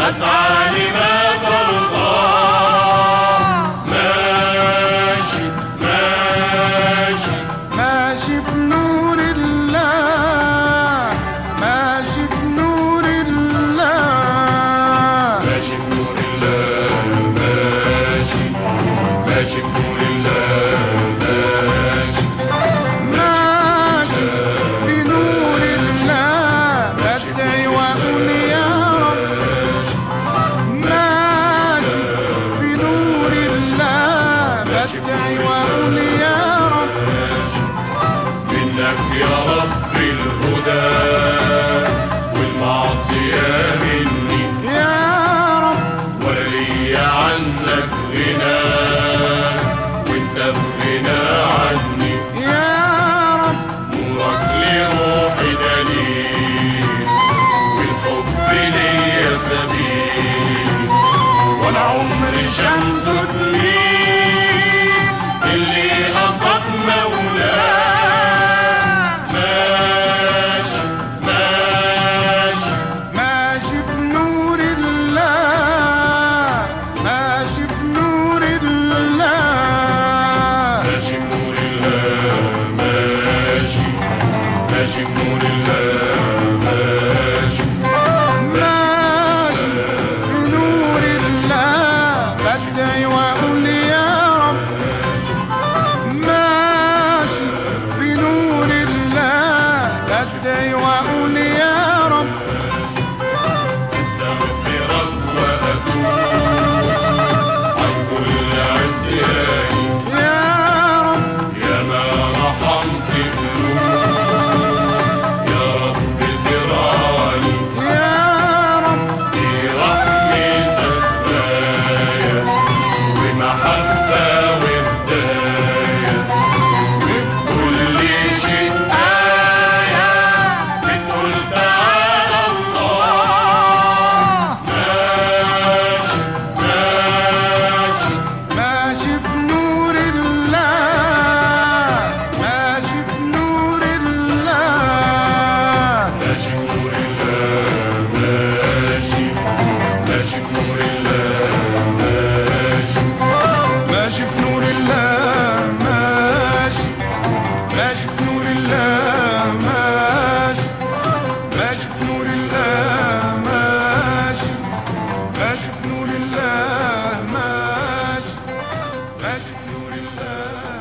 أسعى لما ترضى. ماشي ماشي ماشي بنور الله، ماشي بنور الله، ماشي بنور الله، ماشي ماشي بنور الله، ماشي ماشي في نور الله، بدعي واقول يا رب. ماشي في نور الله، بدعي واقول يا رب. منك يا رب الهدى والمعصية مني يا رب، ولي عنك غنى وانت في غنى عني. يا رب، نورك لروحي دليل والحب ليا سبيل، وانا عمري شمس تميل اللي قصد مولاه. ماشي ماشي ماشي في نور الله، ماشي في نور الله، ماشي بنور الله، ماشي ماشي بنور الله، ماشي ماشي في نور الله، بدعي واقول يا رب. ماشي في نور الله، بدعي واقول يا رب. استغفرك واتوب عن كل عصياني، يا رب، يا ما رحمت ذنوب، يا رب تراني يا رب، في رحمتك غاية ومحبة وهداية، وفي كل شيء آية بتقول تعالى الله. ماشي ماشي ماشي في نور الله، ماشي في نور الله، ماشي بنور الله، ماشي ماشي بنور الله، ماشي ماشي في نور الله، ماشي ماشي في نور الله، ماشي ماشي في نور الله، ماشي ماشي في نور الله، ماشي ماشي في نور الله.